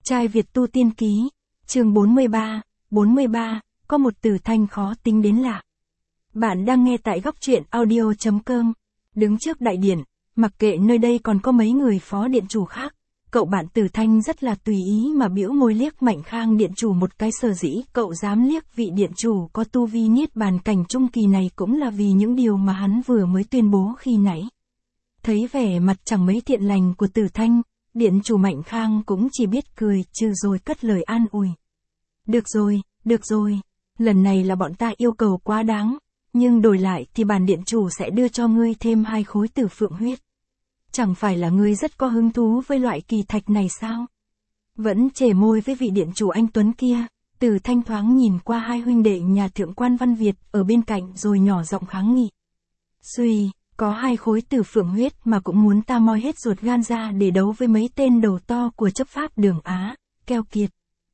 Trai Việt tu tiên ký, chương 43, có một từ thanh khó tính đến lạ. Bạn đang nghe tại góc truyện audio.com. Đứng trước đại điện, mặc kệ nơi đây còn có mấy người phó điện chủ khác, cậu bạn Từ Thanh rất là tùy ý mà bĩu môi liếc Mạnh Khang điện chủ một cái. Sở dĩ cậu dám liếc vị điện chủ có tu vi niết bàn cảnh trung kỳ này cũng là vì những điều mà hắn vừa mới tuyên bố khi nãy. Thấy vẻ mặt chẳng mấy thiện lành của Từ Thanh, điện chủ Mạnh Khang cũng chỉ biết cười trừ rồi cất lời an ủi. Được rồi, lần này là bọn ta yêu cầu quá đáng, nhưng đổi lại thì bản điện chủ sẽ đưa cho ngươi thêm 2 khối tử phượng huyết. Chẳng phải là ngươi rất có hứng thú với loại kỳ thạch này sao? Vẫn chề môi với vị điện chủ anh Tuấn kia, Từ Thanh thoáng nhìn qua 2 huynh đệ nhà thượng quan Văn Việt ở bên cạnh rồi nhỏ giọng kháng nghị. Suy, có 2 khối tử phượng huyết mà cũng muốn ta moi hết ruột gan ra để đấu với mấy tên đầu to của chấp pháp Đường Á, keo kiệt.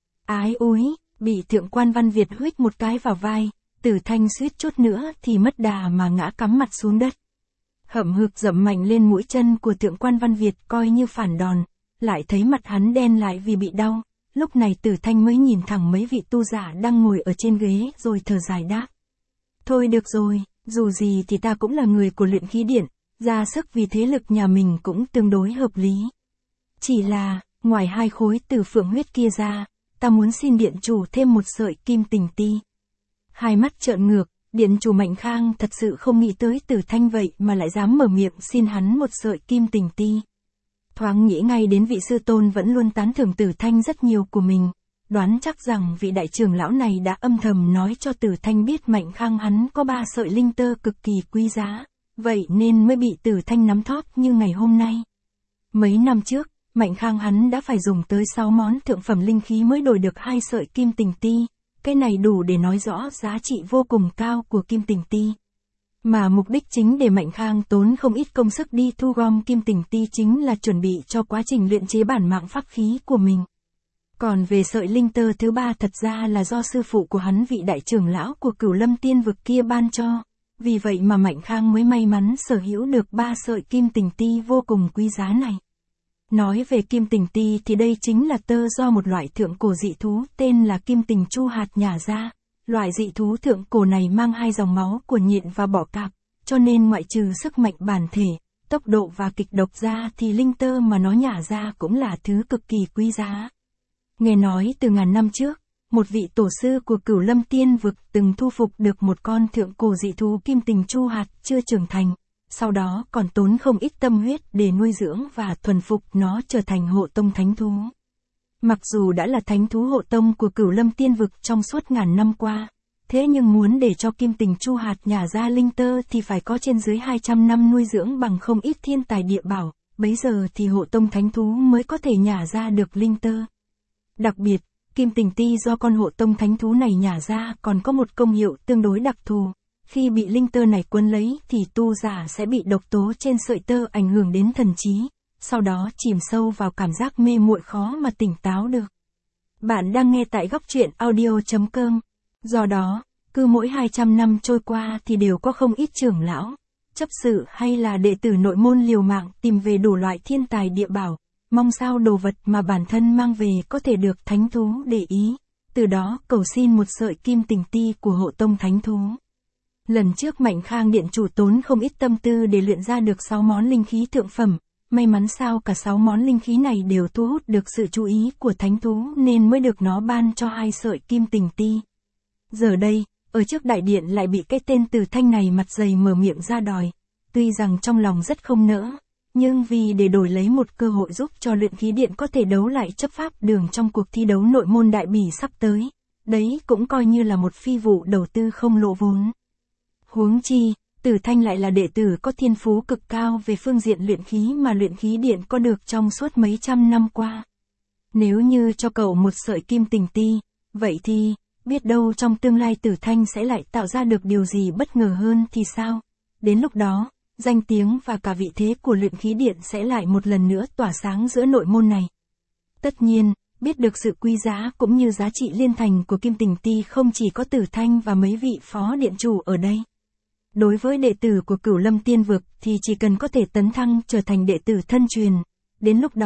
Ái úi, bị thượng quan Văn Việt huých một cái vào vai, Từ Thanh suýt chút nữa thì mất đà mà ngã cắm mặt xuống đất. Hậm hực dậm mạnh lên mũi chân của thượng quan Văn Việt coi như phản đòn, lại thấy mặt hắn đen lại vì bị đau. Lúc này Từ Thanh mới nhìn thẳng mấy vị tu giả đang ngồi ở trên ghế rồi thở dài đáp. Thôi được rồi, dù gì thì ta cũng là người của luyện khí điện, ra sức vì thế lực nhà mình cũng tương đối hợp lý. Chỉ là, ngoài 2 khối tử phượng huyết kia ra, ta muốn xin điện chủ thêm một sợi kim tình ti. Hai mắt trợn ngược, điện chủ Mạnh Khang thật sự không nghĩ tới Từ Thanh vậy mà lại dám mở miệng xin hắn một sợi kim tình ti. Thoáng nghĩ ngay đến vị sư tôn vẫn luôn tán thưởng Từ Thanh rất nhiều của mình, đoán chắc rằng vị đại trưởng lão này đã âm thầm nói cho Từ Thanh biết Mạnh Khang hắn có 3 sợi linh tơ cực kỳ quý giá, vậy nên mới bị Từ Thanh nắm thóp như ngày hôm nay. Mấy năm trước, Mạnh Khang hắn đã phải dùng tới 6 món thượng phẩm linh khí mới đổi được 2 sợi kim tình ti, cái này đủ để nói rõ giá trị vô cùng cao của kim tình ti. Mà mục đích chính để Mạnh Khang tốn không ít công sức đi thu gom kim tình ti chính là chuẩn bị cho quá trình luyện chế bản mạng pháp khí của mình. Còn về sợi linh tơ thứ 3 thật ra là do sư phụ của hắn vị đại trưởng lão của Cửu Lâm Tiên vực kia ban cho, vì vậy mà Mạnh Khang mới may mắn sở hữu được 3 sợi kim tình ti vô cùng quý giá này. Nói về kim tình ti thì đây chính là tơ do một loại thượng cổ dị thú tên là kim tình chu hạt nhả ra. Loại dị thú thượng cổ này mang 2 dòng máu của nhện và bọ cạp, cho nên ngoại trừ sức mạnh bản thể, tốc độ và kịch độc ra thì linh tơ mà nó nhả ra cũng là thứ cực kỳ quý giá. Nghe nói từ ngàn năm trước, một vị tổ sư của Cửu Lâm Tiên vực từng thu phục được một con thượng cổ dị thú kim tình chu hạt chưa trưởng thành, sau đó còn tốn không ít tâm huyết để nuôi dưỡng và thuần phục nó trở thành hộ tông thánh thú. Mặc dù đã là thánh thú hộ tông của Cửu Lâm Tiên vực trong suốt ngàn năm qua, thế nhưng muốn để cho kim tình chu hạt nhả ra linh tơ thì phải có trên dưới 200 năm nuôi dưỡng bằng không ít thiên tài địa bảo, bấy giờ thì hộ tông thánh thú mới có thể nhả ra được linh tơ. Đặc biệt, kim tình ti do con hộ tông thánh thú này nhả ra còn có một công hiệu tương đối đặc thù. Khi bị linh tơ này quấn lấy thì tu giả sẽ bị độc tố trên sợi tơ ảnh hưởng đến thần trí, sau đó chìm sâu vào cảm giác mê muội khó mà tỉnh táo được. Bạn đang nghe tại góc truyện audio.com. Do đó, cứ mỗi 200 năm trôi qua thì đều có không ít trưởng lão, chấp sự hay là đệ tử nội môn liều mạng tìm về đủ loại thiên tài địa bảo, mong sao đồ vật mà bản thân mang về có thể được thánh thú để ý, từ đó cầu xin một sợi kim tình ti của hộ tông thánh thú. Lần trước Mạnh Khang điện chủ tốn không ít tâm tư để luyện ra được 6 món linh khí thượng phẩm, may mắn sao cả 6 món linh khí này đều thu hút được sự chú ý của thánh thú nên mới được nó ban cho 2 sợi kim tình ti. Giờ đây, ở trước đại điện lại bị cái tên Từ Thanh này mặt dày mở miệng ra đòi, tuy rằng trong lòng rất không nỡ, nhưng vì để đổi lấy một cơ hội giúp cho luyện khí điện có thể đấu lại chấp pháp Đường trong cuộc thi đấu nội môn đại bỉ sắp tới, đấy cũng coi như là một phi vụ đầu tư không lỗ vốn. Huống chi, Từ Thanh lại là đệ tử có thiên phú cực cao về phương diện luyện khí mà luyện khí điện có được trong suốt mấy trăm năm qua. Nếu như cho cậu một sợi kim tình ti, vậy thì, biết đâu trong tương lai Từ Thanh sẽ lại tạo ra được điều gì bất ngờ hơn thì sao? Đến lúc đó, danh tiếng và cả vị thế của luyện khí điện sẽ lại một lần nữa tỏa sáng giữa nội môn này. Tất nhiên, biết được sự quý giá cũng như giá trị liên thành của kim tình ti không chỉ có Từ Thanh và mấy vị phó điện chủ ở đây. Đối với đệ tử của Cửu Lâm Tiên vực thì chỉ cần có thể tấn thăng trở thành đệ tử thân truyền, đến lúc đó,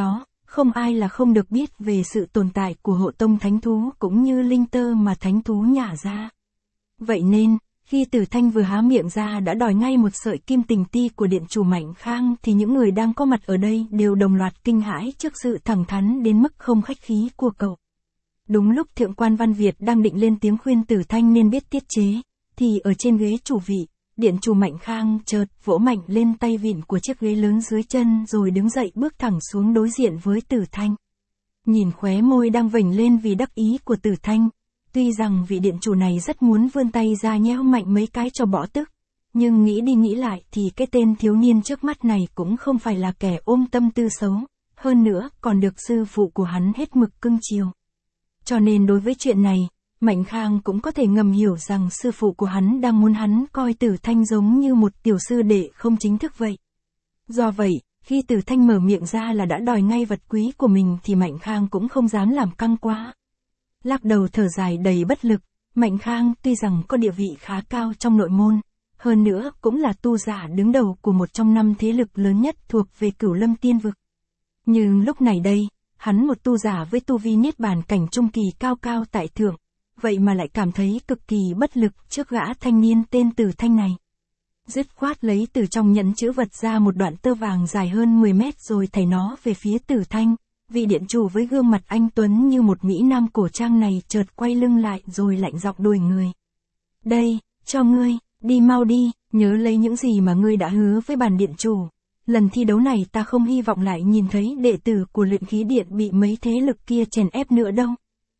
không ai là không được biết về sự tồn tại của hộ tông thánh thú cũng như linh tơ mà thánh thú nhả ra. Vậy nên, khi Tử Thanh vừa há miệng ra đã đòi ngay một sợi kim tình ti của điện chủ Mạnh Khang thì những người đang có mặt ở đây đều đồng loạt kinh hãi trước sự thẳng thắn đến mức không khách khí của cậu. Đúng lúc Thượng quan Văn Việt đang định lên tiếng khuyên Tử Thanh nên biết tiết chế, thì ở trên ghế chủ vị, điện chủ Mạnh Khang chợt vỗ mạnh lên tay vịn của chiếc ghế lớn dưới chân rồi đứng dậy bước thẳng xuống đối diện với Tử Thanh. Nhìn khóe môi đang vểnh lên vì đắc ý của Tử Thanh, tuy rằng vị điện chủ này rất muốn vươn tay ra nhéo mạnh mấy cái cho bỏ tức, nhưng nghĩ đi nghĩ lại thì cái tên thiếu niên trước mắt này cũng không phải là kẻ ôm tâm tư xấu, hơn nữa còn được sư phụ của hắn hết mực cưng chiều. Cho nên đối với chuyện này, Mạnh Khang cũng có thể ngầm hiểu rằng sư phụ của hắn đang muốn hắn coi Tử Thanh giống như một tiểu sư đệ không chính thức vậy. Do vậy, khi Tử Thanh mở miệng ra là đã đòi ngay vật quý của mình thì Mạnh Khang cũng không dám làm căng quá. Lắc đầu thở dài đầy bất lực, Mạnh Khang tuy rằng có địa vị khá cao trong nội môn, hơn nữa cũng là tu giả đứng đầu của một trong 5 thế lực lớn nhất thuộc về Cửu Lâm Tiên Vực. Nhưng lúc này đây, hắn một tu giả với tu vi niết bàn cảnh trung kỳ cao cao tại thượng, vậy mà lại cảm thấy cực kỳ bất lực trước gã thanh niên tên Tử Thanh này. Dứt khoát lấy từ trong nhẫn chữ vật ra một đoạn tơ vàng dài hơn 10 mét rồi thảy nó về phía Tử Thanh. Vị điện chủ với gương mặt anh tuấn như một mỹ nam cổ trang này chợt quay lưng lại rồi lạnh giọng đuổi người. Đây, cho ngươi, đi mau đi, nhớ lấy những gì mà ngươi đã hứa với bản điện chủ. Lần thi đấu này ta không hy vọng lại nhìn thấy đệ tử của luyện khí điện bị mấy thế lực kia chèn ép nữa đâu.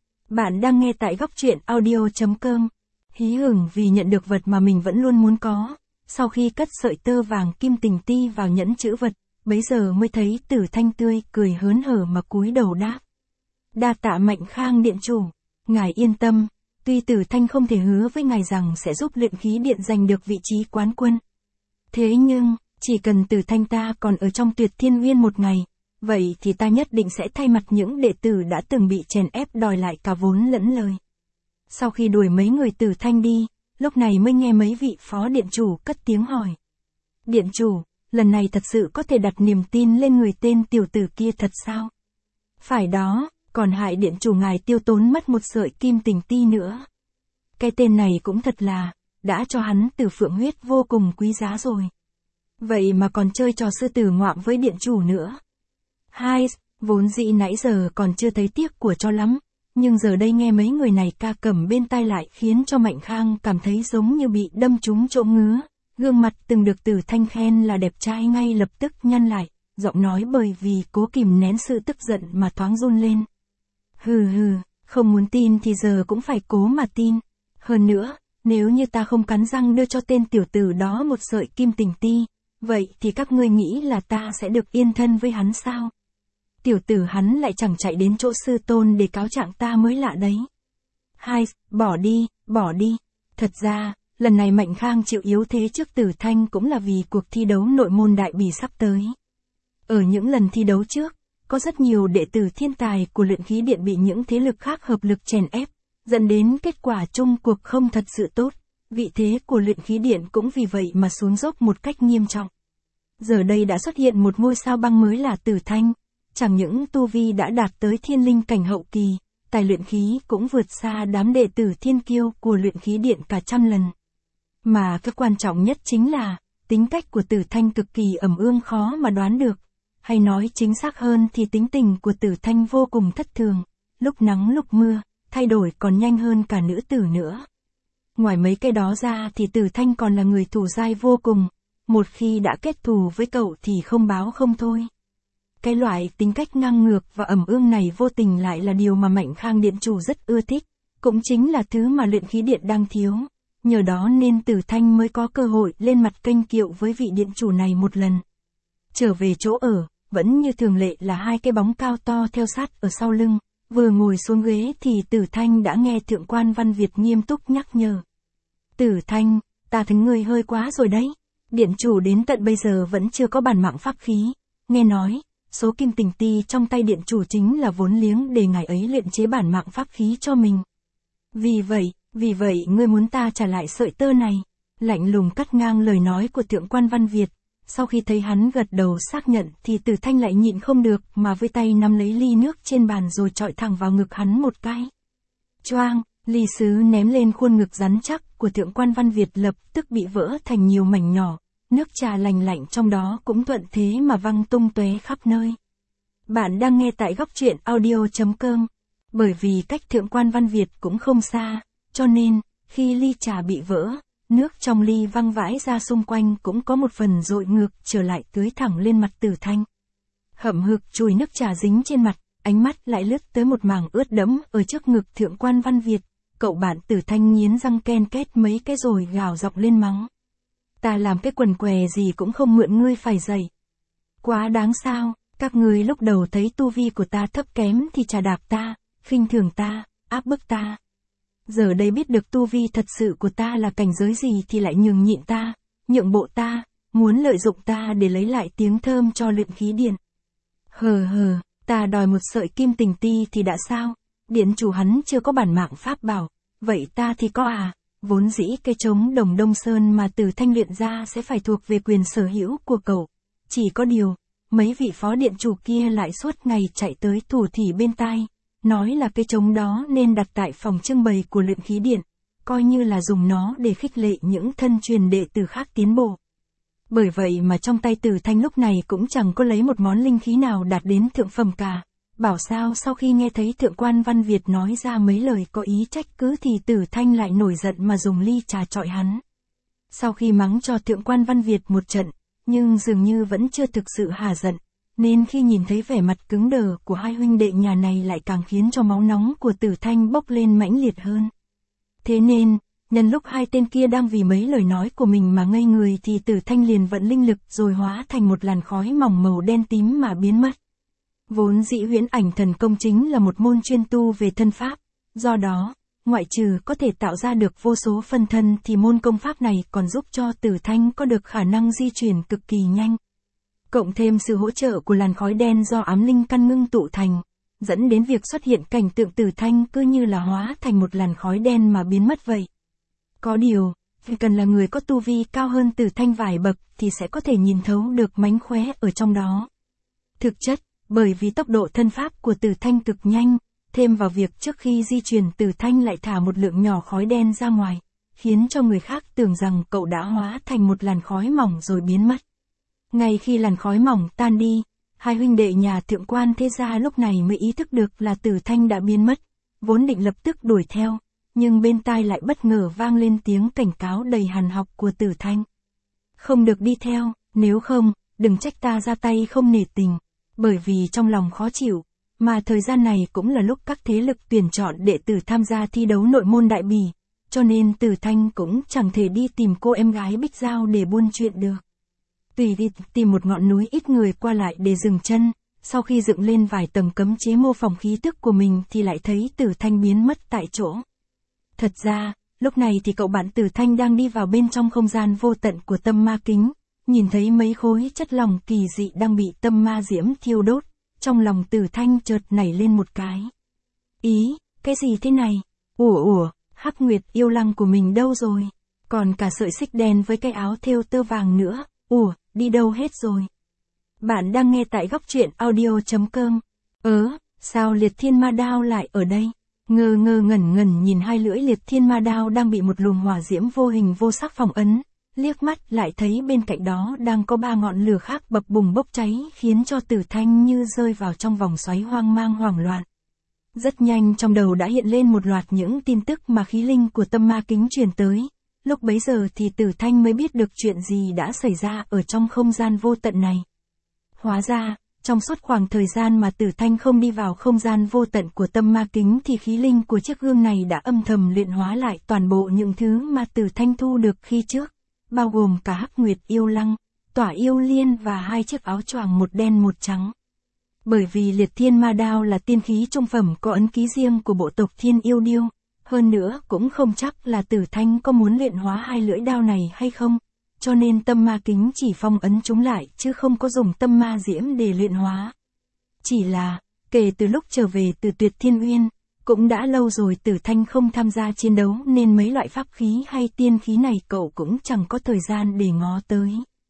Bạn đang nghe tại góc truyện audio.com. Hí hửng vì nhận được vật mà mình vẫn luôn muốn có. Sau khi cất sợi tơ vàng kim tình ti vào nhẫn chữ vật, bấy giờ mới thấy Tử Thanh tươi cười hớn hở mà cúi đầu đáp. Đa tạ Mạnh Khang điện chủ, ngài yên tâm, tuy Tử Thanh không thể hứa với ngài rằng sẽ giúp luyện khí điện giành được vị trí quán quân. Thế nhưng, chỉ cần Tử Thanh ta còn ở trong Tuyệt Thiên Uyên một ngày, vậy thì ta nhất định sẽ thay mặt những đệ tử đã từng bị chèn ép đòi lại cả vốn lẫn lời. Sau khi đuổi mấy người Tử Thanh đi, lúc này mới nghe mấy vị phó điện chủ cất tiếng hỏi. Điện chủ, lần này thật sự có thể đặt niềm tin lên người tên tiểu tử kia thật sao? Phải đó, còn hại điện chủ ngài tiêu tốn mất một sợi kim tình ti nữa. Cái tên này cũng thật là, đã cho hắn tử phượng huyết vô cùng quý giá rồi. Vậy mà còn chơi trò sư tử ngoạm với điện chủ nữa. Hai, vốn dĩ nãy giờ còn chưa thấy tiếc của cho lắm, nhưng giờ đây nghe mấy người này ca cầm bên tai lại khiến cho Mạnh Khang cảm thấy giống như bị đâm trúng chỗ ngứa. Gương mặt từng được Tử Thanh khen là đẹp trai ngay lập tức nhăn lại, giọng nói bởi vì cố kìm nén sự tức giận mà thoáng run lên. Hừ, không muốn tin thì giờ cũng phải cố mà tin. Hơn nữa, nếu như ta không cắn răng đưa cho tên tiểu tử đó một sợi kim tình ti, vậy thì các ngươi nghĩ là ta sẽ được yên thân với hắn sao? Tiểu tử hắn lại chẳng chạy đến chỗ sư tôn để cáo trạng ta mới lạ đấy. Hai, bỏ đi. Thật ra, lần này Mạnh Khang chịu yếu thế trước Tử Thanh cũng là vì cuộc thi đấu nội môn đại bỉ sắp tới. Ở những lần thi đấu trước, có rất nhiều đệ tử thiên tài của luyện khí điện bị những thế lực khác hợp lực chèn ép, dẫn đến kết quả chung cuộc không thật sự tốt. Vị thế của luyện khí điện cũng vì vậy mà xuống dốc một cách nghiêm trọng. Giờ đây đã xuất hiện một ngôi sao băng mới là Tử Thanh, chẳng những tu vi đã đạt tới thiên linh cảnh hậu kỳ, tài luyện khí cũng vượt xa đám đệ tử thiên kiêu của luyện khí điện cả trăm lần. Mà cái quan trọng nhất chính là, tính cách của Tử Thanh cực kỳ ẩm ương khó mà đoán được. Hay nói chính xác hơn thì tính tình của Tử Thanh vô cùng thất thường, lúc nắng lúc mưa, thay đổi còn nhanh hơn cả nữ tử nữa. Ngoài mấy cái đó ra thì Tử Thanh còn là người thù dai vô cùng, một khi đã kết thù với cậu thì không báo không thôi. Cái loại tính cách ngang ngược và ẩm ương này vô tình lại là điều mà Mạnh Khang điện chủ rất ưa thích, cũng chính là thứ mà luyện khí điện đang thiếu. Nhờ đó nên Tử Thanh mới có cơ hội lên mặt kênh kiệu với vị điện chủ này một lần. Trở về chỗ ở, vẫn như thường lệ là hai cái bóng cao to theo sát ở sau lưng. Vừa ngồi xuống ghế thì Tử Thanh đã nghe Thượng quan Văn Việt nghiêm túc nhắc nhở. Tử Thanh, ta thấy ngươi hơi quá rồi đấy. Điện chủ đến tận bây giờ vẫn chưa có bản mạng pháp khí. Nghe nói, số kim tình ti trong tay điện chủ chính là vốn liếng để ngài ấy luyện chế bản mạng pháp khí cho mình. Vì vậy ngươi muốn ta trả lại sợi tơ này. Lạnh lùng cắt ngang lời nói của Thượng quan Văn Việt. Sau khi thấy hắn gật đầu xác nhận thì Tử Thanh lại nhịn không được mà với tay nắm lấy ly nước trên bàn rồi chọi thẳng vào ngực hắn một cái. Choang, ly sứ ném lên khuôn ngực rắn chắc của Thượng quan Văn Việt lập tức bị vỡ thành nhiều mảnh nhỏ, nước trà lành lạnh trong đó cũng thuận thế mà văng tung tóe khắp nơi. Bạn đang nghe tại góc truyện audio.com. Bởi vì cách Thượng quan Văn Việt cũng không xa, cho nên, khi ly trà bị vỡ, nước trong ly văng vãi ra xung quanh cũng có một phần dội ngược trở lại tưới thẳng lên mặt Tử Thanh. Hậm hực chùi nước trà dính trên mặt, ánh mắt lại lướt tới một mảng ướt đẫm ở trước ngực Thượng quan Văn Việt, cậu bạn Tử Thanh nghiến răng ken két mấy cái rồi gào giọng lên mắng. Ta làm cái quần què gì cũng không mượn ngươi phải dạy. Quá đáng sao, các ngươi lúc đầu thấy tu vi của ta thấp kém thì chà đạp ta, khinh thường ta, áp bức ta. Giờ đây biết được tu vi thật sự của ta là cảnh giới gì thì lại nhường nhịn ta, nhượng bộ ta, muốn lợi dụng ta để lấy lại tiếng thơm cho luyện khí điện. Hờ hờ, ta đòi một sợi kim tình ti thì đã sao, điện chủ hắn chưa có bản mạng pháp bảo, vậy ta thì có à, vốn dĩ cái trống đồng Đông Sơn mà Tử Thanh luyện ra sẽ phải thuộc về quyền sở hữu của cậu. Chỉ có điều, mấy vị phó điện chủ kia lại suốt ngày chạy tới thủ thỉ bên tai, nói là cái trống đó nên đặt tại phòng trưng bày của luyện khí điện, coi như là dùng nó để khích lệ những thân truyền đệ tử khác tiến bộ. Bởi vậy mà trong tay Tử Thanh lúc này cũng chẳng có lấy một món linh khí nào đạt đến thượng phẩm cả. Bảo sao sau khi nghe thấy Thượng quan Văn Việt nói ra mấy lời có ý trách cứ thì Tử Thanh lại nổi giận mà dùng ly trà chọi hắn. Sau khi mắng cho Thượng quan Văn Việt một trận, nhưng dường như vẫn chưa thực sự hả giận, nên khi nhìn thấy vẻ mặt cứng đờ của hai huynh đệ nhà này lại càng khiến cho máu nóng của Tử Thanh bốc lên mãnh liệt hơn. Thế nên, nhân lúc hai tên kia đang vì mấy lời nói của mình mà ngây người thì Tử Thanh liền vận linh lực rồi hóa thành một làn khói mỏng màu đen tím mà biến mất. Vốn dĩ huyễn ảnh thần công chính là một môn chuyên tu về thân pháp, do đó, ngoại trừ có thể tạo ra được vô số phân thân thì môn công pháp này còn giúp cho Tử Thanh có được khả năng di chuyển cực kỳ nhanh. Cộng thêm sự hỗ trợ của làn khói đen do ám linh căn ngưng tụ thành, dẫn đến việc xuất hiện cảnh tượng Tử Thanh cứ như là hóa thành một làn khói đen mà biến mất vậy. Có điều, vì cần là người có tu vi cao hơn Tử Thanh vài bậc thì sẽ có thể nhìn thấu được mánh khóe ở trong đó. Thực chất, bởi vì tốc độ thân pháp của Tử Thanh cực nhanh, thêm vào việc trước khi di chuyển Tử Thanh lại thả một lượng nhỏ khói đen ra ngoài, khiến cho người khác tưởng rằng cậu đã hóa thành một làn khói mỏng rồi biến mất. Ngay khi làn khói mỏng tan đi, hai huynh đệ nhà Thượng quan Thế Gia lúc này mới ý thức được là Tử Thanh đã biến mất, vốn định lập tức đuổi theo, nhưng bên tai lại bất ngờ vang lên tiếng cảnh cáo đầy hàn học của Tử Thanh. Không được đi theo, nếu không, đừng trách ta ra tay không nể tình. Bởi vì trong lòng khó chịu, mà thời gian này cũng là lúc các thế lực tuyển chọn đệ tử tham gia thi đấu nội môn đại bỉ, cho nên Tử Thanh cũng chẳng thể đi tìm cô em gái Bích Giao để buôn chuyện được. Tùy đi tìm một ngọn núi ít người qua lại để dừng chân, sau khi dựng lên vài tầng cấm chế mô phỏng khí tức của mình thì lại thấy Tử Thanh biến mất tại chỗ. Thật ra, lúc này thì cậu bạn Tử Thanh đang đi vào bên trong không gian vô tận của tâm ma kính. Nhìn thấy mấy khối chất lỏng kỳ dị đang bị tâm ma diễm thiêu đốt, trong lòng Tử Thanh chợt nảy lên một cái. Ý, cái gì thế này? Ủa, Hắc Nguyệt yêu lăng của mình đâu rồi? Còn cả sợi xích đen với cái áo thêu tơ vàng nữa, đi đâu hết rồi? Bạn đang nghe tại góc truyện audio.com. Sao Liệt Thiên Ma Đao lại ở đây? Ngơ ngẩn nhìn hai lưỡi Liệt Thiên Ma Đao đang bị một luồng hỏa diễm vô hình vô sắc phong ấn. Liếc mắt lại thấy bên cạnh đó đang có 3 ngọn lửa khác bập bùng bốc cháy khiến cho Tử Thanh như rơi vào trong vòng xoáy hoang mang hoảng loạn. Rất nhanh trong đầu đã hiện lên một loạt những tin tức mà khí linh của tâm ma kính truyền tới. Lúc bấy giờ thì Tử Thanh mới biết được chuyện gì đã xảy ra ở trong không gian vô tận này. Hóa ra, trong suốt khoảng thời gian mà Tử Thanh không đi vào không gian vô tận của tâm ma kính thì khí linh của chiếc gương này đã âm thầm luyện hóa lại toàn bộ những thứ mà Tử Thanh thu được khi trước. Bao gồm cả Hắc Nguyệt yêu lăng, Tỏa yêu liên và 2 chiếc áo choàng một đen một trắng. Bởi vì Liệt Thiên Ma Đao là tiên khí trung phẩm có ấn ký riêng của bộ tộc Thiên Yêu Điêu, hơn nữa cũng không chắc là Tử Thanh có muốn luyện hóa 2 lưỡi đao này hay không, cho nên tâm ma kính chỉ phong ấn chúng lại chứ không có dùng tâm ma diễm để luyện hóa. Chỉ là, kể từ lúc trở về từ Tuyệt Thiên Uyên, cũng đã lâu rồi Tử Thanh không tham gia chiến đấu nên mấy loại pháp khí hay tiên khí này cậu cũng chẳng có thời gian để ngó tới.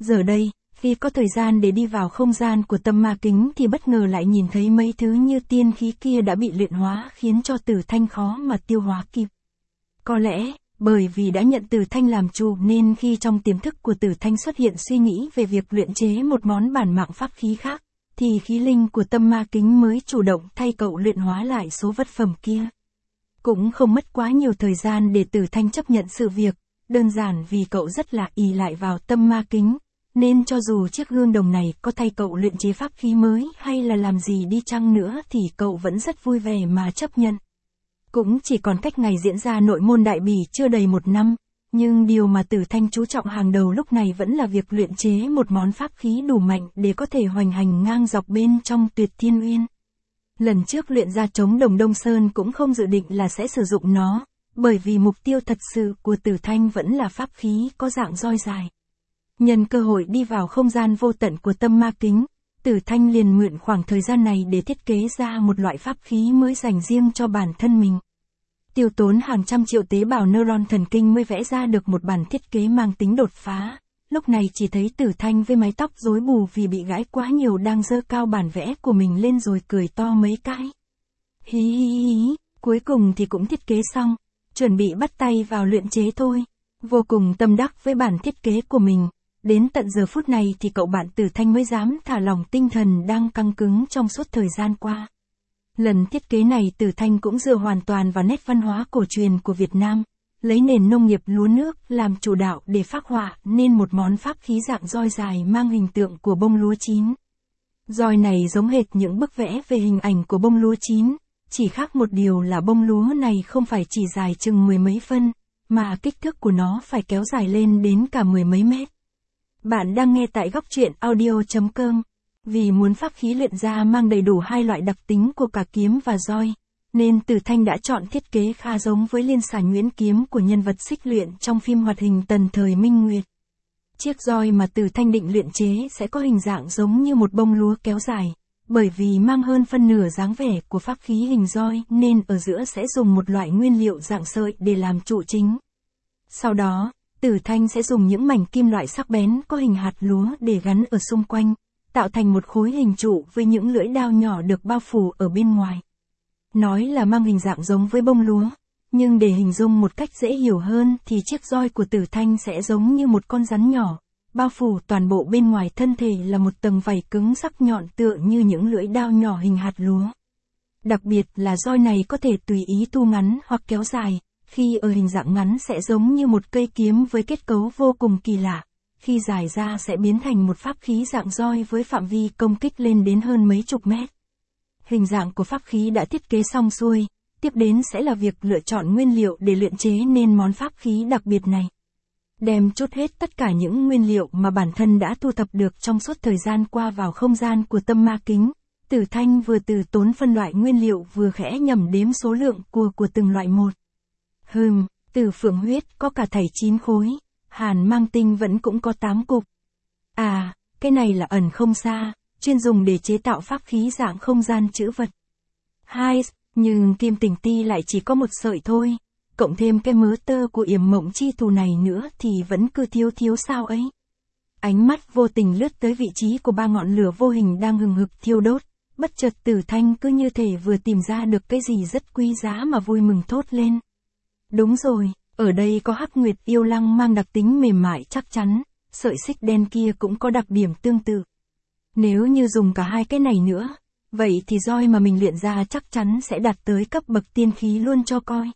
Giờ đây, khi có thời gian để đi vào không gian của tâm ma kính thì bất ngờ lại nhìn thấy mấy thứ như tiên khí kia đã bị luyện hóa khiến cho Tử Thanh khó mà tiêu hóa kịp. Có lẽ, bởi vì đã nhận Tử Thanh làm chủ nên khi trong tiềm thức của Tử Thanh xuất hiện suy nghĩ về việc luyện chế một món bản mạng pháp khí khác, thì khí linh của tâm ma kính mới chủ động thay cậu luyện hóa lại số vật phẩm kia. Cũng không mất quá nhiều thời gian để Tử Thanh chấp nhận sự việc, đơn giản vì cậu rất là ỷ lại vào tâm ma kính, nên cho dù chiếc gương đồng này có thay cậu luyện chế pháp khí mới hay là làm gì đi chăng nữa thì cậu vẫn rất vui vẻ mà chấp nhận. Cũng chỉ còn cách ngày diễn ra nội môn đại bỉ chưa đầy 1 năm, nhưng điều mà Tử Thanh chú trọng hàng đầu lúc này vẫn là việc luyện chế một món pháp khí đủ mạnh để có thể hoành hành ngang dọc bên trong Tuyệt Thiên Uyên. Lần trước luyện ra trống đồng Đông Sơn cũng không dự định là sẽ sử dụng nó, bởi vì mục tiêu thật sự của Tử Thanh vẫn là pháp khí có dạng roi dài. Nhân cơ hội đi vào không gian vô tận của tâm ma kính, Tử Thanh liền mượn khoảng thời gian này để thiết kế ra một loại pháp khí mới dành riêng cho bản thân mình. Tiêu tốn hàng trăm triệu tế bào neuron thần kinh mới vẽ ra được một bản thiết kế mang tính đột phá. Lúc này chỉ thấy Tử Thanh với mái tóc rối bù vì bị gãi quá nhiều đang giơ cao bản vẽ của mình lên rồi cười to mấy cái. Hí hí hí, cuối cùng thì cũng thiết kế xong, chuẩn bị bắt tay vào luyện chế thôi. Vô cùng tâm đắc với bản thiết kế của mình. Đến tận giờ phút này thì cậu bạn Tử Thanh mới dám thả lỏng tinh thần đang căng cứng trong suốt thời gian qua. Lần thiết kế này Tử Thanh cũng dựa hoàn toàn vào nét văn hóa cổ truyền của Việt Nam, lấy nền nông nghiệp lúa nước làm chủ đạo để phác họa nên một món pháp khí dạng roi dài mang hình tượng của bông lúa chín. Roi này giống hệt những bức vẽ về hình ảnh của bông lúa chín, chỉ khác một điều là bông lúa này không phải chỉ dài chừng 10 mấy phân, mà kích thước của nó phải kéo dài lên đến cả 10 mấy mét. Bạn đang nghe tại góc truyện audio.com. Vì muốn pháp khí luyện ra mang đầy đủ hai loại đặc tính của cả kiếm và roi, nên Tử Thanh đã chọn thiết kế khá giống với liên xà nhuyễn kiếm của nhân vật Xích Luyện trong phim hoạt hình Tần thời Minh Nguyệt. Chiếc roi mà Tử Thanh định luyện chế sẽ có hình dạng giống như một bông lúa kéo dài, bởi vì mang hơn phân nửa dáng vẻ của pháp khí hình roi nên ở giữa sẽ dùng một loại nguyên liệu dạng sợi để làm trụ chính. Sau đó, Tử Thanh sẽ dùng những mảnh kim loại sắc bén có hình hạt lúa để gắn ở xung quanh, tạo thành một khối hình trụ với những lưỡi đao nhỏ được bao phủ ở bên ngoài. Nói là mang hình dạng giống với bông lúa, nhưng để hình dung một cách dễ hiểu hơn thì chiếc roi của Tử Thanh sẽ giống như một con rắn nhỏ, bao phủ toàn bộ bên ngoài thân thể là một tầng vảy cứng sắc nhọn tựa như những lưỡi đao nhỏ hình hạt lúa. Đặc biệt là roi này có thể tùy ý thu ngắn hoặc kéo dài, khi ở hình dạng ngắn sẽ giống như một cây kiếm với kết cấu vô cùng kỳ lạ, khi dài ra sẽ biến thành một pháp khí dạng roi với phạm vi công kích lên đến hơn mấy chục mét. Hình dạng của pháp khí đã thiết kế xong xuôi, tiếp đến sẽ là việc lựa chọn nguyên liệu để luyện chế nên món pháp khí đặc biệt này. Đem trút hết tất cả những nguyên liệu mà bản thân đã thu thập được trong suốt thời gian qua vào không gian của tâm ma kính, Tử Thanh vừa từ tốn phân loại nguyên liệu vừa khẽ nhẩm đếm số lượng của từng loại một. Tử Phượng huyết có cả thảy 9 khối, Hàn Mang Tinh vẫn cũng có 8 cục. À, cái này là ẩn không xa, chuyên dùng để chế tạo pháp khí dạng không gian trữ vật. Nhưng Kim Tỉnh Ti lại chỉ có một sợi thôi, cộng thêm cái mớ tơ của Yểm Mộng Chi Thù này nữa thì vẫn cứ thiếu sao ấy. Ánh mắt vô tình lướt tới vị trí của 3 ngọn lửa vô hình đang hừng hực thiêu đốt, bất chợt Tử Thanh cứ như thể vừa tìm ra được cái gì rất quý giá mà vui mừng thốt lên. Đúng rồi, ở đây có Hắc Nguyệt Yêu Lăng mang đặc tính mềm mại chắc chắn, sợi xích đen kia cũng có đặc điểm tương tự. Nếu như dùng cả hai cái này nữa, vậy thì roi mà mình luyện ra chắc chắn sẽ đạt tới cấp bậc tiên khí luôn cho coi.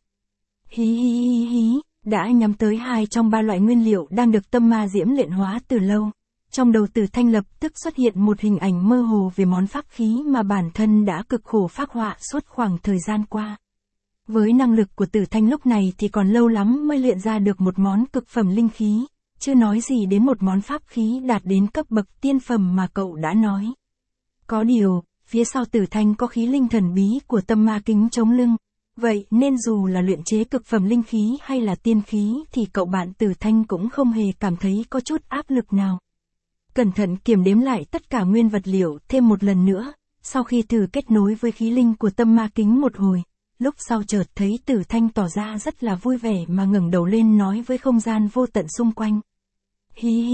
Đã nhắm tới 2 trong 3 loại nguyên liệu đang được tâm ma diễm luyện hóa từ lâu. Trong đầu Tử Thanh lập tức xuất hiện một hình ảnh mơ hồ về món pháp khí mà bản thân đã cực khổ phác họa suốt khoảng thời gian qua. Với năng lực của Tử Thanh lúc này thì còn lâu lắm mới luyện ra được một món cực phẩm linh khí, chưa nói gì đến một món pháp khí đạt đến cấp bậc tiên phẩm mà cậu đã nói. Có điều, phía sau Tử Thanh có khí linh thần bí của tâm ma kính chống lưng, vậy nên dù là luyện chế cực phẩm linh khí hay là tiên khí thì cậu bạn Tử Thanh cũng không hề cảm thấy có chút áp lực nào. Cẩn thận kiểm đếm lại tất cả nguyên vật liệu thêm một lần nữa, sau khi thử kết nối với khí linh của tâm ma kính một hồi, lúc sau chợt thấy Tử Thanh tỏ ra rất là vui vẻ mà ngẩng đầu lên nói với không gian vô tận xung quanh.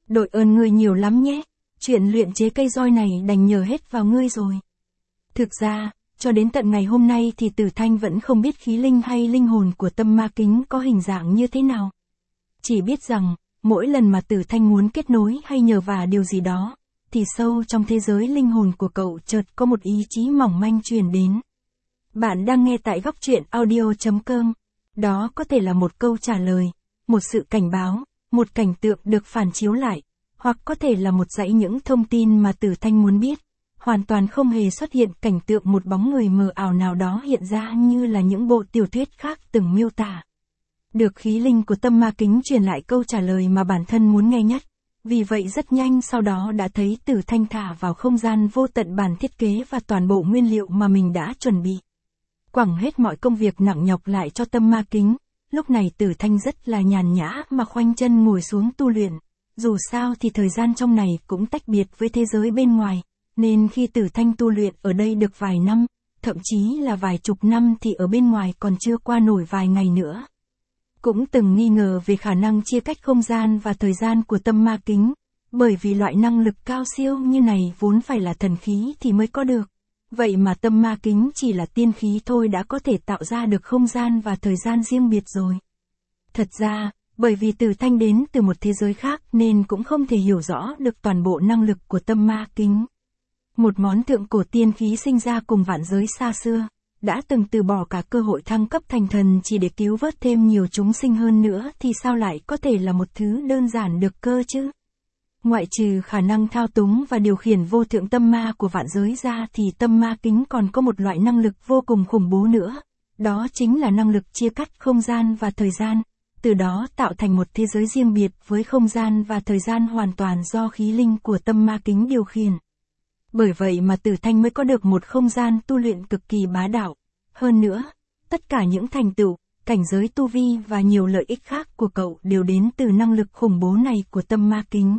đội ơn ngươi nhiều lắm nhé, chuyện luyện chế cây roi này đành nhờ hết vào ngươi rồi. Thực ra, cho đến tận ngày hôm nay thì Tử Thanh vẫn không biết khí linh hay linh hồn của tâm ma kính có hình dạng như thế nào. Chỉ biết rằng, mỗi lần mà Tử Thanh muốn kết nối hay nhờ vả điều gì đó, thì sâu trong thế giới linh hồn của cậu chợt có một ý chí mỏng manh truyền đến. Bạn đang nghe tại Góc Truyện Audio.com. Đó có thể là một câu trả lời, một sự cảnh báo, một cảnh tượng được phản chiếu lại, hoặc có thể là một dãy những thông tin mà Tử Thanh muốn biết. Hoàn toàn không hề xuất hiện cảnh tượng một bóng người mờ ảo nào đó hiện ra như là những bộ tiểu thuyết khác từng miêu tả. Được khí linh của tâm ma kính truyền lại câu trả lời mà bản thân muốn nghe nhất. Vì vậy rất nhanh sau đó đã thấy Tử Thanh thả vào không gian vô tận bản thiết kế và toàn bộ nguyên liệu mà mình đã chuẩn bị. Quẳng hết mọi công việc nặng nhọc lại cho tâm ma kính, lúc này Tử Thanh rất là nhàn nhã mà khoanh chân ngồi xuống tu luyện. Dù sao thì thời gian trong này cũng tách biệt với thế giới bên ngoài, nên khi Tử Thanh tu luyện ở đây được vài năm, thậm chí là vài chục năm thì ở bên ngoài còn chưa qua nổi vài ngày nữa. Cũng từng nghi ngờ về khả năng chia cách không gian và thời gian của tâm ma kính, bởi vì loại năng lực cao siêu như này vốn phải là thần khí thì mới có được. Vậy mà tâm ma kính chỉ là tiên khí thôi đã có thể tạo ra được không gian và thời gian riêng biệt rồi. Thật ra, bởi vì Tử Thanh đến từ một thế giới khác nên cũng không thể hiểu rõ được toàn bộ năng lực của tâm ma kính. Một món thượng cổ tiên khí sinh ra cùng vạn giới xa xưa, đã từng từ bỏ cả cơ hội thăng cấp thành thần chỉ để cứu vớt thêm nhiều chúng sinh hơn nữa thì sao lại có thể là một thứ đơn giản được cơ chứ? Ngoại trừ khả năng thao túng và điều khiển vô thượng tâm ma của vạn giới ra thì tâm ma kính còn có một loại năng lực vô cùng khủng bố nữa. Đó chính là năng lực chia cắt không gian và thời gian, từ đó tạo thành một thế giới riêng biệt với không gian và thời gian hoàn toàn do khí linh của tâm ma kính điều khiển. Bởi vậy mà Tử Thanh mới có được một không gian tu luyện cực kỳ bá đạo. Hơn nữa, tất cả những thành tựu, cảnh giới tu vi và nhiều lợi ích khác của cậu đều đến từ năng lực khủng bố này của tâm ma kính.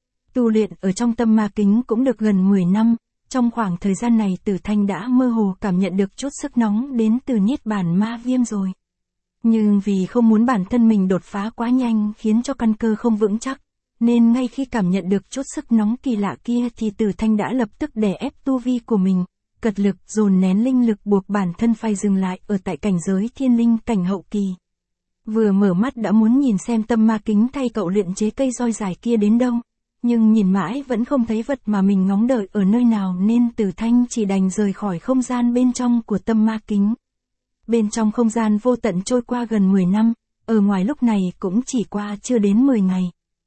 Tu luyện ở trong tâm ma kính cũng được gần 10 năm, trong khoảng thời gian này Tử Thanh đã mơ hồ cảm nhận được chút sức nóng đến từ Niết Bàn Ma Viêm rồi. Nhưng vì không muốn bản thân mình đột phá quá nhanh khiến cho căn cơ không vững chắc, nên ngay khi cảm nhận được chút sức nóng kỳ lạ kia thì Tử Thanh đã lập tức đè ép tu vi của mình, cật lực dồn nén linh lực buộc bản thân phải dừng lại ở tại cảnh giới thiên linh cảnh hậu kỳ. Vừa mở mắt đã muốn nhìn xem tâm ma kính thay cậu luyện chế cây roi dài kia đến đâu, nhưng nhìn mãi vẫn không thấy vật mà mình ngóng đợi ở nơi nào nên Tử Thanh chỉ đành rời khỏi không gian bên trong của tâm ma kính. Bên trong không gian vô tận trôi qua gần 10 năm, ở ngoài lúc này cũng chỉ qua chưa đến 10 ngày.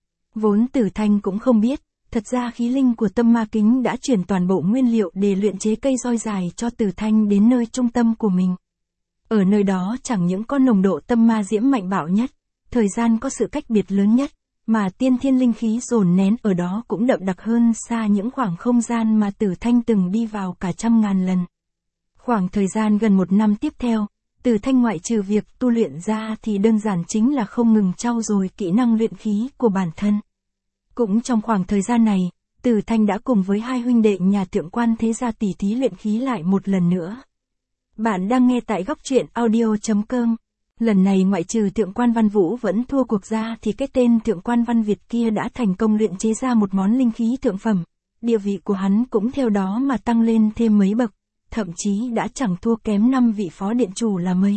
Vốn Tử Thanh cũng không biết, thật ra khí linh của tâm ma kính đã chuyển toàn bộ nguyên liệu để luyện chế cây roi dài cho Tử Thanh đến nơi trung tâm của mình. Ở nơi đó chẳng những có nồng độ tâm ma diễm mạnh bạo nhất, thời gian có sự cách biệt lớn nhất, mà tiên thiên linh khí dồn nén ở đó cũng đậm đặc hơn xa những khoảng không gian mà Tử Thanh từng đi vào cả trăm ngàn lần. Khoảng thời gian gần 1 năm tiếp theo, Tử Thanh ngoại trừ việc tu luyện ra thì đơn giản chính là không ngừng trau dồi kỹ năng luyện khí của bản thân. Cũng trong khoảng thời gian này, Tử Thanh đã cùng với hai huynh đệ nhà Thượng Quan Thế Gia tỉ thí luyện khí lại một lần nữa. Bạn đang nghe tại Góc Truyện Audio.com. Lần này ngoại trừ Thượng Quan Văn Vũ vẫn thua cuộc ra thì cái tên Thượng Quan Văn Việt kia đã thành công luyện chế ra một món linh khí thượng phẩm. Địa vị của hắn cũng theo đó mà tăng lên thêm mấy bậc, thậm chí đã chẳng thua kém 5 vị phó điện chủ là mấy.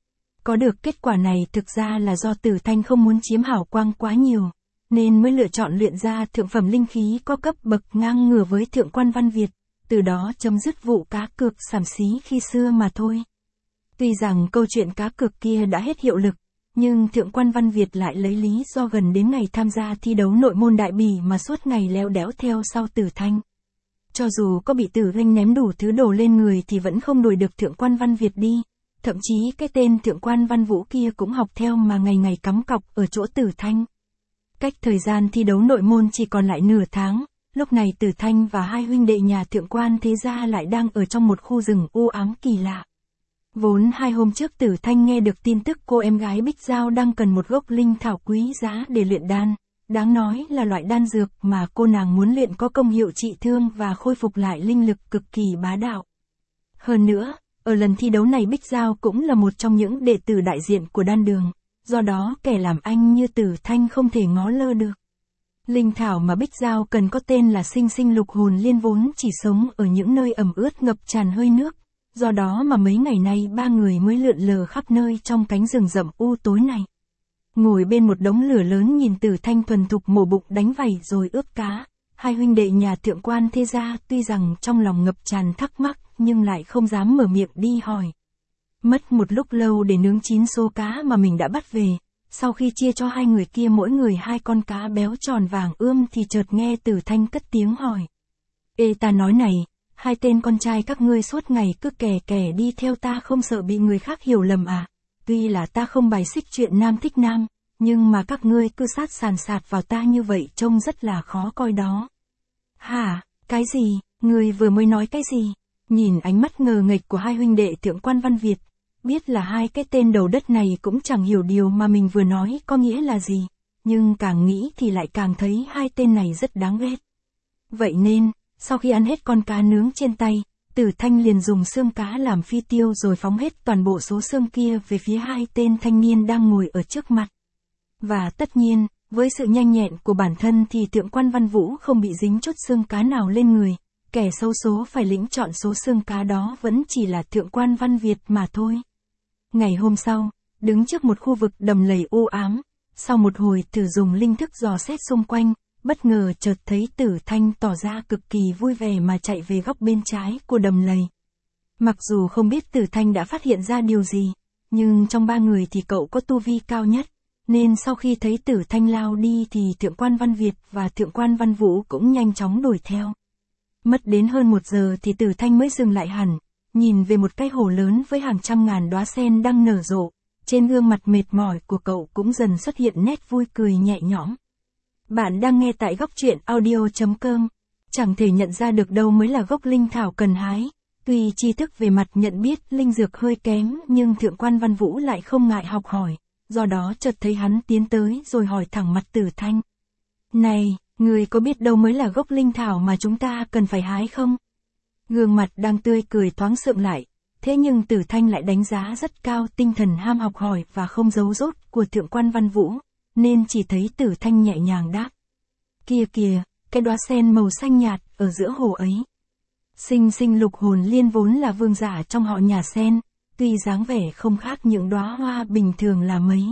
Có được kết quả này thực ra là do Tử Thanh không muốn chiếm hào quang quá nhiều, nên mới lựa chọn luyện ra thượng phẩm linh khí có cấp bậc ngang ngửa với Thượng Quan Văn Việt, từ đó chấm dứt vụ cá cược xàm xí khi xưa mà thôi. Tuy rằng câu chuyện cá cược kia đã hết hiệu lực, nhưng Thượng Quan Văn Việt lại lấy lý do gần đến ngày tham gia thi đấu nội môn đại bỉ mà suốt ngày leo đéo theo sau Tử Thanh. Cho dù có bị Tử Thanh ném đủ thứ đồ lên người thì vẫn không đuổi được Thượng Quan Văn Việt đi, thậm chí cái tên Thượng Quan Văn Vũ kia cũng học theo mà ngày ngày cắm cọc ở chỗ Tử Thanh. Cách thời gian thi đấu nội môn chỉ còn lại nửa tháng, lúc này Tử Thanh và hai huynh đệ nhà Thượng Quan Thế Gia lại đang ở trong một khu rừng u ám kỳ lạ. Vốn 2 hôm trước Tử Thanh nghe được tin tức cô em gái Bích Giao đang cần một gốc linh thảo quý giá để luyện đan, đáng nói là loại đan dược mà cô nàng muốn luyện có công hiệu trị thương và khôi phục lại linh lực cực kỳ bá đạo. Hơn nữa, ở lần thi đấu này Bích Giao cũng là một trong những đệ tử đại diện của đan đường, do đó kẻ làm anh như Tử Thanh không thể ngó lơ được. Linh thảo mà Bích Giao cần có tên là sinh sinh lục hồn liên vốn chỉ sống ở những nơi ẩm ướt ngập tràn hơi nước, do đó mà mấy ngày nay ba người mới lượn lờ khắp nơi trong cánh rừng rậm u tối này. Ngồi bên một đống lửa lớn nhìn Tử Thanh thuần thục mổ bụng đánh vảy rồi ướp cá, hai huynh đệ nhà thượng quan thế gia tuy rằng trong lòng ngập tràn thắc mắc nhưng lại không dám mở miệng đi hỏi. Mất một lúc lâu để nướng chín số cá mà mình đã bắt về, sau khi chia cho hai người kia mỗi người hai con cá béo tròn vàng ươm thì chợt nghe Tử Thanh cất tiếng hỏi. Ê ta nói này, hai tên con trai các ngươi suốt ngày cứ kè kè đi theo ta không sợ bị người khác hiểu lầm à? Tuy là ta không bài xích chuyện nam thích nam, nhưng mà các ngươi cứ sát sàn sạt vào ta như vậy trông rất là khó coi đó. Hả, cái gì, ngươi vừa mới nói cái gì? Nhìn ánh mắt ngờ nghệch của hai huynh đệ Thượng quan Văn Việt, biết là hai cái tên đầu đất này cũng chẳng hiểu điều mà mình vừa nói có nghĩa là gì, nhưng càng nghĩ thì lại càng thấy hai tên này rất đáng ghét. Vậy nên, sau khi ăn hết con cá nướng trên tay, Tử Thanh liền dùng xương cá làm phi tiêu rồi phóng hết toàn bộ số xương kia về phía hai tên thanh niên đang ngồi ở trước mặt. Và tất nhiên, với sự nhanh nhẹn của bản thân thì Thượng quan Văn Vũ không bị dính chút xương cá nào lên người, kẻ xấu số phải lĩnh chọn số xương cá đó vẫn chỉ là Thượng quan Văn Việt mà thôi. Ngày hôm sau, đứng trước một khu vực đầm lầy u ám, sau một hồi thử dùng linh thức dò xét xung quanh, bất ngờ chợt thấy Tử Thanh tỏ ra cực kỳ vui vẻ mà chạy về góc bên trái của đầm lầy. Mặc dù không biết Tử Thanh đã phát hiện ra điều gì, nhưng trong ba người thì cậu có tu vi cao nhất, nên sau khi thấy Tử Thanh lao đi thì Thượng quan Văn Việt và Thượng quan Văn Vũ cũng nhanh chóng đuổi theo. Mất đến hơn 1 giờ thì Tử Thanh mới dừng lại hẳn, nhìn về một cái hồ lớn với hàng trăm ngàn đóa sen đang nở rộ, trên gương mặt mệt mỏi của cậu cũng dần xuất hiện nét vui cười nhẹ nhõm. Bạn đang nghe tại góc truyện audio.com, chẳng thể nhận ra được đâu mới là gốc linh thảo cần hái. Tuy tri thức về mặt nhận biết linh dược hơi kém nhưng Thượng quan Văn Vũ lại không ngại học hỏi, do đó chợt thấy hắn tiến tới rồi hỏi thẳng mặt Tử Thanh. Này, người có biết đâu mới là gốc linh thảo mà chúng ta cần phải hái không? Gương mặt đang tươi cười thoáng sượng lại, thế nhưng Tử Thanh lại đánh giá rất cao tinh thần ham học hỏi và không giấu dốt của Thượng quan Văn Vũ, nên chỉ thấy Tử Thanh nhẹ nhàng đáp. Kia kìa, cái đóa sen màu xanh nhạt ở giữa hồ ấy. Sinh sinh lục hồn liên vốn là vương giả trong họ nhà sen, tuy dáng vẻ không khác những đóa hoa bình thường là mấy.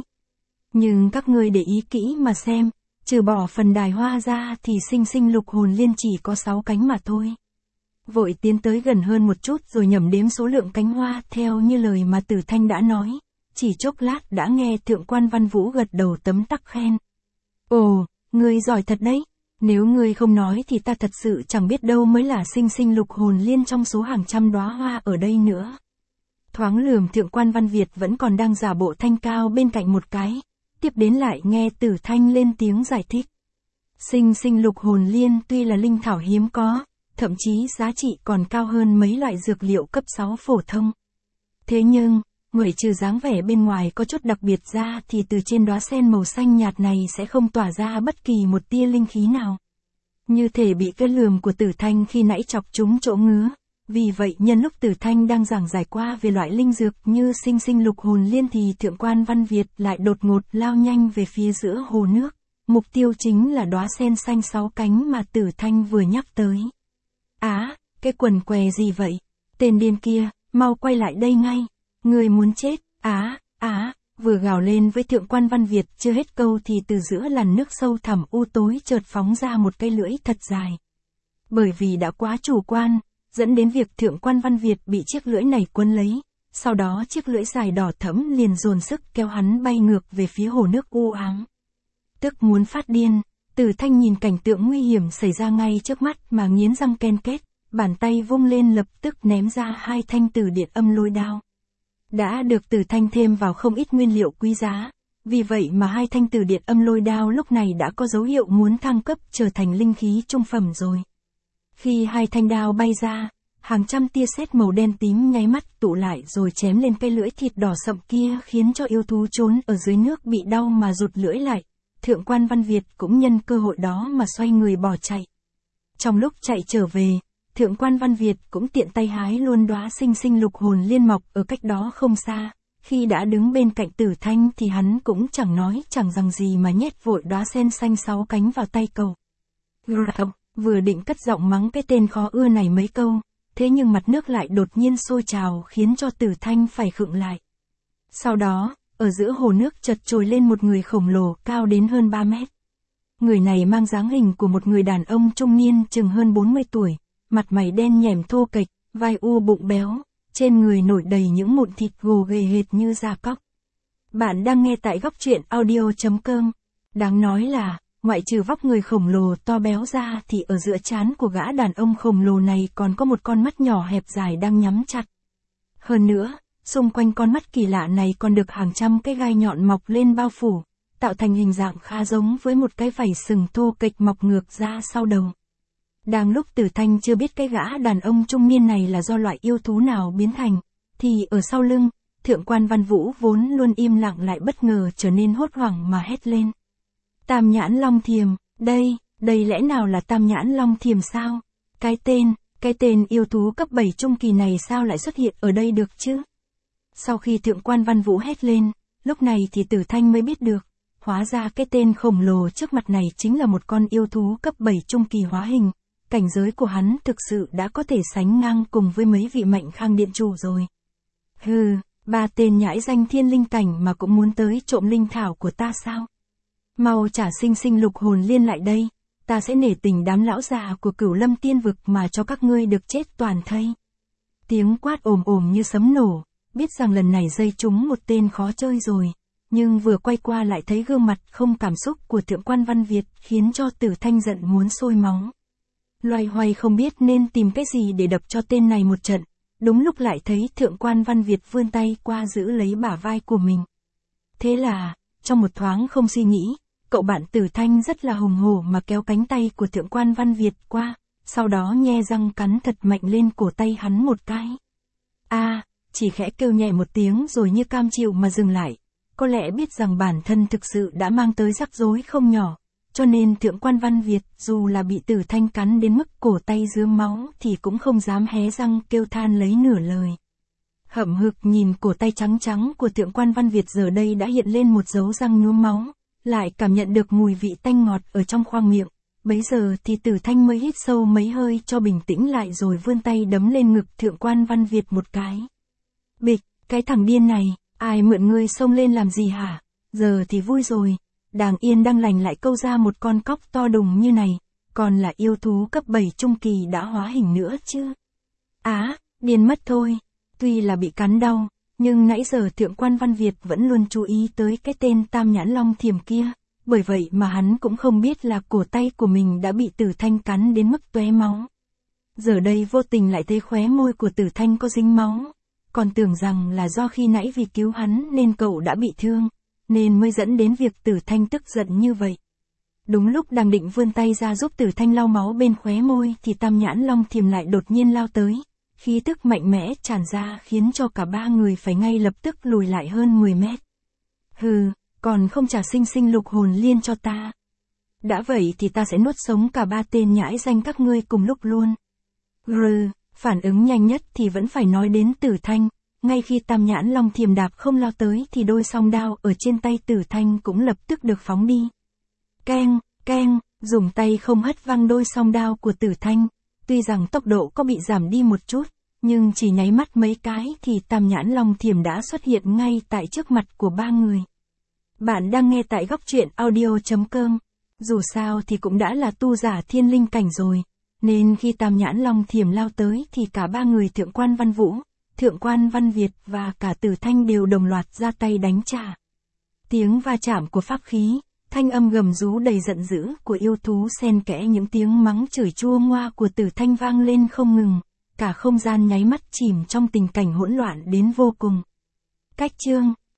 Nhưng các ngươi để ý kỹ mà xem, trừ bỏ phần đài hoa ra thì sinh sinh lục hồn liên chỉ có 6 cánh mà thôi. Vội tiến tới gần hơn một chút rồi nhẩm đếm số lượng cánh hoa theo như lời mà Tử Thanh đã nói, chỉ chốc lát đã nghe Thượng quan Văn Vũ gật đầu tấm tắc khen. Ồ, ngươi giỏi thật đấy, nếu ngươi không nói thì ta thật sự chẳng biết đâu mới là sinh sinh lục hồn liên trong số hàng trăm đóa hoa ở đây nữa. Thoáng lườm Thượng quan Văn Việt vẫn còn đang giả bộ thanh cao bên cạnh một cái, tiếp đến lại nghe Tử Thanh lên tiếng giải thích. Sinh sinh lục hồn liên tuy là linh thảo hiếm có, thậm chí giá trị còn cao hơn mấy loại dược liệu cấp 6 phổ thông. Thế nhưng, ngoại trừ dáng vẻ bên ngoài có chút đặc biệt ra thì từ trên đóa sen màu xanh nhạt này sẽ không tỏa ra bất kỳ một tia linh khí nào. Như thể bị cái lườm của Tử Thanh khi nãy chọc trúng chỗ ngứa. Vì vậy nhân lúc Tử Thanh đang giảng giải qua về loại linh dược như sinh sinh lục hồn liên thì Thượng quan Văn Việt lại đột ngột lao nhanh về phía giữa hồ nước. Mục tiêu chính là đóa sen xanh 6 cánh mà Tử Thanh vừa nhắc tới. Á, cái quần què gì vậy? Tên điên kia, mau quay lại đây ngay. Người muốn chết, vừa gào lên với Thượng quan Văn Việt chưa hết câu thì từ giữa làn nước sâu thẳm u tối chợt phóng ra một cây lưỡi thật dài. Bởi vì đã quá chủ quan, dẫn đến việc Thượng quan Văn Việt bị chiếc lưỡi này quấn lấy, sau đó chiếc lưỡi dài đỏ thẫm liền dồn sức kéo hắn bay ngược về phía hồ nước u ám. Tức muốn phát điên, Tử Thanh nhìn cảnh tượng nguy hiểm xảy ra ngay trước mắt mà nghiến răng ken két, bàn tay vung lên lập tức ném ra 2 thanh tử điện âm lôi đao. Đã được Tử Thanh thêm vào không ít nguyên liệu quý giá, vì vậy mà 2 thanh tử điện âm lôi đao lúc này đã có dấu hiệu muốn thăng cấp trở thành linh khí trung phẩm rồi. Khi 2 thanh đao bay ra, hàng trăm tia sét màu đen tím nháy mắt tụ lại rồi chém lên cây lưỡi thịt đỏ sậm kia khiến cho yêu thú trốn ở dưới nước bị đau mà rụt lưỡi lại. Thượng quan Văn Việt cũng nhân cơ hội đó mà xoay người bỏ chạy. Trong lúc chạy trở về, Thượng quan Văn Việt cũng tiện tay hái luôn đóa sinh sinh lục hồn liên mọc ở cách đó không xa, khi đã đứng bên cạnh Tử Thanh thì hắn cũng chẳng nói chẳng rằng gì mà nhét vội đóa sen xanh 6 cánh vào tay cậu. Vừa định cất giọng mắng cái tên khó ưa này mấy câu, thế nhưng mặt nước lại đột nhiên sôi trào khiến cho Tử Thanh phải khựng lại. Sau đó, ở giữa hồ nước chợt trồi lên một người khổng lồ cao đến hơn 3 mét. Người này mang dáng hình của một người đàn ông trung niên chừng hơn 40 tuổi, mặt mày đen nhẻm thô kệch, vai u bụng béo, trên người nổi đầy những mụn thịt gồ ghề hệt như da cóc. Bạn đang nghe tại góc truyện audio.com. Đáng nói là, ngoại trừ vóc người khổng lồ to béo ra thì ở giữa trán của gã đàn ông khổng lồ này còn có một con mắt nhỏ hẹp dài đang nhắm chặt. Hơn nữa, xung quanh con mắt kỳ lạ này còn được hàng trăm cái gai nhọn mọc lên bao phủ, tạo thành hình dạng khá giống với một cái vảy sừng thô kệch mọc ngược ra sau đầu. Đang lúc Tử Thanh chưa biết cái gã đàn ông trung niên này là do loại yêu thú nào biến thành, thì ở sau lưng, Thượng quan Văn Vũ vốn luôn im lặng lại bất ngờ trở nên hốt hoảng mà hét lên. Tam nhãn long thiềm, đây lẽ nào là tam nhãn long thiềm sao? Cái tên yêu thú cấp 7 trung kỳ này sao lại xuất hiện ở đây được chứ? Sau khi Thượng quan Văn Vũ hét lên, lúc này thì Tử Thanh mới biết được, hóa ra cái tên khổng lồ trước mặt này chính là một con yêu thú cấp 7 trung kỳ hóa hình, cảnh giới của hắn thực sự đã có thể sánh ngang cùng với mấy vị Mệnh Khang điện chủ rồi. Hừ, 3 tên nhãi danh thiên linh cảnh mà cũng muốn tới trộm linh thảo của ta sao? Mau trả sinh lục hồn liên lại đây, ta sẽ nể tình đám lão già của Cửu Lâm Tiên vực mà cho các ngươi được chết toàn thây. Tiếng quát ồm ồm như sấm nổ, biết rằng lần này dây trúng một tên khó chơi rồi, nhưng vừa quay qua lại thấy gương mặt không cảm xúc của Thượng quan Văn Việt khiến cho Tử Thanh giận muốn sôi máu. Loay hoay không biết nên tìm cái gì để đập cho tên này một trận, đúng lúc lại thấy Thượng quan Văn Việt vươn tay qua giữ lấy bả vai của mình. Thế là, trong một thoáng không suy nghĩ, cậu bạn Tử Thanh rất là hùng hổ mà kéo cánh tay của Thượng quan Văn Việt qua, sau đó nhe răng cắn thật mạnh lên cổ tay hắn một cái. Chỉ khẽ kêu nhẹ một tiếng rồi như cam chịu mà dừng lại, có lẽ biết rằng bản thân thực sự đã mang tới rắc rối không nhỏ, cho nên Thượng quan Văn Việt dù là bị Tử Thanh cắn đến mức cổ tay rướm máu thì cũng không dám hé răng kêu than lấy nửa lời. Hậm hực nhìn cổ tay trắng trắng của Thượng quan Văn Việt giờ đây đã hiện lên một dấu răng nhuốm máu, lại cảm nhận được mùi vị tanh ngọt ở trong khoang miệng, bấy giờ thì Tử Thanh mới hít sâu mấy hơi cho bình tĩnh lại rồi vươn tay đấm lên ngực Thượng quan Văn Việt một cái. Bịch, cái thằng điên này, ai mượn ngươi xông lên làm gì hả? Giờ thì vui rồi, đang yên đang lành lại câu ra một con cóc to đùng như này, còn là yêu thú cấp 7 trung kỳ đã hóa hình nữa chứ. Điên mất thôi, tuy là bị cắn đau, nhưng nãy giờ Thượng quan Văn Việt vẫn luôn chú ý tới cái tên Tam Nhãn Long Thiềm kia, bởi vậy mà hắn cũng không biết là cổ tay của mình đã bị Tử Thanh cắn đến mức tóe máu. Giờ đây vô tình lại thấy khóe môi của Tử Thanh có dính máu, còn tưởng rằng là do khi nãy vì cứu hắn nên cậu đã bị thương, nên mới dẫn đến việc Tử Thanh tức giận như vậy. Đúng lúc đang định vươn tay ra giúp Tử Thanh lau máu bên khóe môi thì Tam Nhãn Long Thiềm lại đột nhiên lao tới, khí tức mạnh mẽ tràn ra khiến cho cả ba người phải ngay lập tức lùi lại hơn 10 mét. Hừ, còn không trả sinh lục hồn liên cho ta. Đã vậy thì ta sẽ nuốt sống cả 3 tên nhãi danh các ngươi cùng lúc luôn. Phản ứng nhanh nhất thì vẫn phải nói đến Tử Thanh, ngay khi Tam Nhãn Long Thiềm đạp không lao tới thì đôi song đao ở trên tay Tử Thanh cũng lập tức được phóng đi. Keng, dùng tay không hất văng đôi song đao của Tử Thanh, tuy rằng tốc độ có bị giảm đi một chút, nhưng chỉ nháy mắt mấy cái thì Tam Nhãn Long Thiềm đã xuất hiện ngay tại trước mặt của ba người. Bạn đang nghe tại góc truyện audio.com, dù sao thì cũng đã là tu giả thiên linh cảnh rồi, nên khi Tam Nhãn Long Thiềm lao tới thì cả ba người Thượng quan Văn Vũ, Thượng quan Văn Việt và cả Tử Thanh đều đồng loạt ra tay đánh trả. Tiếng va chạm của pháp khí, thanh âm gầm rú đầy giận dữ của yêu thú xen kẽ những tiếng mắng chửi chua ngoa của Tử Thanh vang lên không ngừng, cả không gian nháy mắt chìm trong tình cảnh hỗn loạn đến vô cùng. Cách chương